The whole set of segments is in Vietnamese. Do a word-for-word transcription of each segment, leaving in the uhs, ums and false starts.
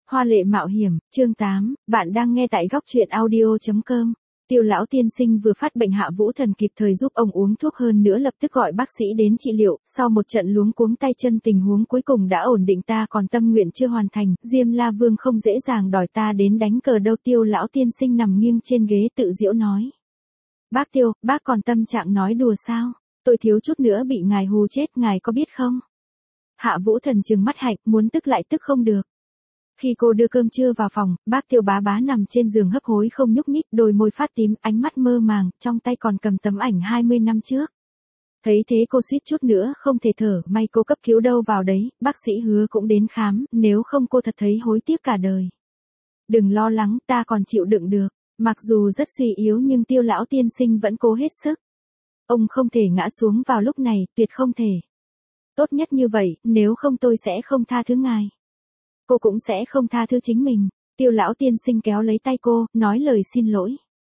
Hoa lệ mạo hiểm, chương tám, bạn đang nghe tại góc truyện audio chấm com. Tiêu lão tiên sinh vừa phát bệnh, Hạ Vũ Thần kịp thời giúp ông uống thuốc, hơn nữa lập tức gọi bác sĩ đến trị liệu, sau một trận luống cuống tay chân tình huống cuối cùng đã ổn định. Ta còn tâm nguyện chưa hoàn thành, Diêm La Vương không dễ dàng đòi ta đến đánh cờ đâu. Tiêu lão tiên sinh nằm nghiêng trên ghế tự giễu nói. Bác Tiêu, bác còn tâm trạng nói đùa sao? Tôi thiếu chút nữa bị ngài hù chết, ngài có biết không? Hạ Vũ Thần trừng mắt hạnh, muốn tức lại tức không được. Khi cô đưa cơm trưa vào phòng, bác Tiêu bá bá nằm trên giường hấp hối không nhúc nhích, đôi môi phát tím, ánh mắt mơ màng, trong tay còn cầm tấm ảnh hai mươi năm trước. Thấy thế cô suýt chút nữa không thể thở, may cô cấp cứu đâu vào đấy, bác sĩ Hứa cũng đến khám, nếu không cô thật thấy hối tiếc cả đời. Đừng lo lắng, ta còn chịu đựng được. Mặc dù rất suy yếu nhưng Tiêu lão tiên sinh vẫn cố hết sức. Ông không thể ngã xuống vào lúc này, tuyệt không thể. Tốt nhất như vậy, nếu không tôi sẽ không tha thứ ngài. Cô cũng sẽ không tha thứ chính mình. Tiêu lão tiên sinh kéo lấy tay cô, nói lời xin lỗi.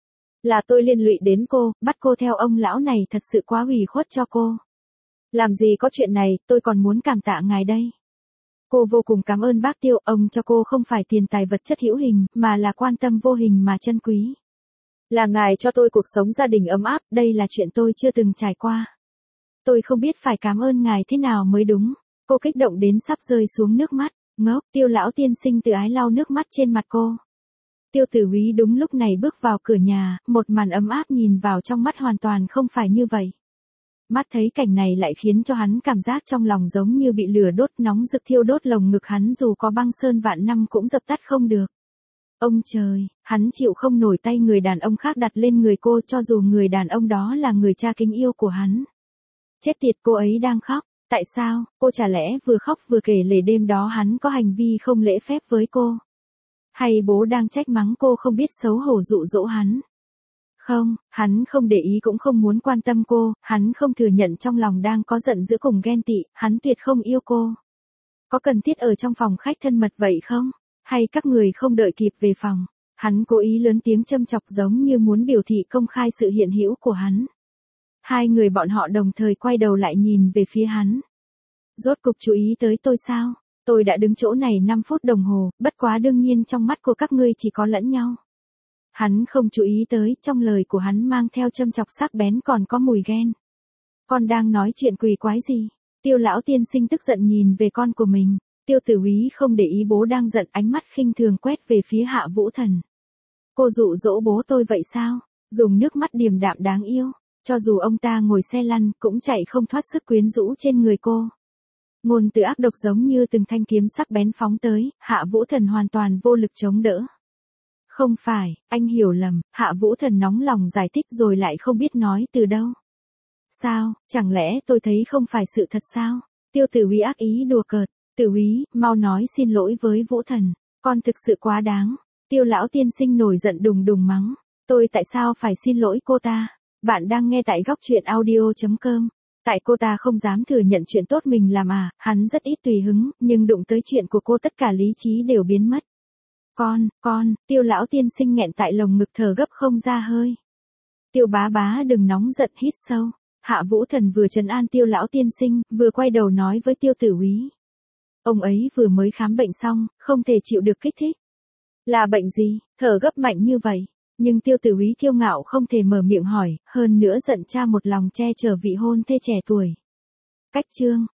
Là tôi liên lụy đến cô, bắt cô theo ông lão này thật sự quá ủy khuất cho cô. Làm gì có chuyện này, tôi còn muốn cảm tạ ngài đây. Cô vô cùng cảm ơn bác Tiêu, ông cho cô không phải tiền tài vật chất hữu hình, mà là quan tâm vô hình mà chân quý. Là ngài cho tôi cuộc sống gia đình ấm áp, đây là chuyện tôi chưa từng trải qua. Tôi không biết phải cảm ơn ngài thế nào mới đúng. Cô kích động đến sắp rơi xuống nước mắt. Ngốc, Tiêu lão tiên sinh tự ái lau nước mắt trên mặt cô. Tiêu Tử Úy đúng lúc này bước vào cửa nhà, một màn ấm áp nhìn vào trong mắt hoàn toàn không phải như vậy. Mắt thấy cảnh này lại khiến cho hắn cảm giác trong lòng giống như bị lửa đốt, nóng rực thiêu đốt lồng ngực hắn, dù có băng sơn vạn năm cũng dập tắt không được. Ông trời, hắn chịu không nổi tay người đàn ông khác đặt lên người cô, cho dù người đàn ông đó là người cha kính yêu của hắn. Chết tiệt, cô ấy đang khóc. Tại sao, cô chả lẽ vừa khóc vừa kể lể đêm đó hắn có hành vi không lễ phép với cô? Hay bố đang trách mắng cô không biết xấu hổ dụ dỗ hắn? Không, hắn không để ý cũng không muốn quan tâm cô, hắn không thừa nhận trong lòng đang có giận dữ cùng ghen tị, hắn tuyệt không yêu cô. Có cần thiết ở trong phòng khách thân mật vậy không? Hay các người không đợi kịp về phòng? Hắn cố ý lớn tiếng châm chọc giống như muốn biểu thị công khai sự hiện hữu của hắn. Hai người bọn họ đồng thời quay đầu lại nhìn về phía hắn. Rốt cục chú ý tới tôi sao? Tôi đã đứng chỗ này năm phút đồng hồ, bất quá đương nhiên trong mắt của các ngươi chỉ có lẫn nhau. Hắn không chú ý tới, trong lời của hắn mang theo châm chọc sắc bén còn có mùi ghen. Con đang nói chuyện quỷ quái gì? Tiêu lão tiên sinh tức giận nhìn về con của mình. Tiêu Tử Úy không để ý bố đang giận, ánh mắt khinh thường quét về phía Hạ Vũ Thần. Cô dụ dỗ bố tôi vậy sao? Dùng nước mắt điềm đạm đáng yêu. Cho dù ông ta ngồi xe lăn, cũng chạy không thoát sức quyến rũ trên người cô. Ngôn từ ác độc giống như từng thanh kiếm sắc bén phóng tới, Hạ Vũ Thần hoàn toàn vô lực chống đỡ. Không phải, anh hiểu lầm, Hạ Vũ Thần nóng lòng giải thích rồi lại không biết nói từ đâu. Sao, chẳng lẽ tôi thấy không phải sự thật sao? Tiêu Tử Úy ác ý đùa cợt. Tử Úy, mau nói xin lỗi với Vũ Thần, con thực sự quá đáng. Tiêu lão tiên sinh nổi giận đùng đùng mắng. Tôi tại sao phải xin lỗi cô ta? Bạn đang nghe tại góc truyện audio chấm com. Tại cô ta không dám thừa nhận chuyện tốt mình làm à, hắn rất ít tùy hứng, nhưng đụng tới chuyện của cô tất cả lý trí đều biến mất. Con, con, Tiêu lão tiên sinh nghẹn tại lồng ngực thở gấp không ra hơi. Tiêu bá bá đừng nóng giận, hít sâu. Hạ Vũ Thần vừa trấn an Tiêu lão tiên sinh, vừa quay đầu nói với Tiêu Tử Úy. Ông ấy vừa mới khám bệnh xong, không thể chịu được kích thích. Là bệnh gì, thở gấp mạnh như vậy? Nhưng Tiêu Tử Úy kiêu ngạo không thể mở miệng hỏi, hơn nữa giận cha một lòng che chở vị hôn thê trẻ tuổi. Cách chương,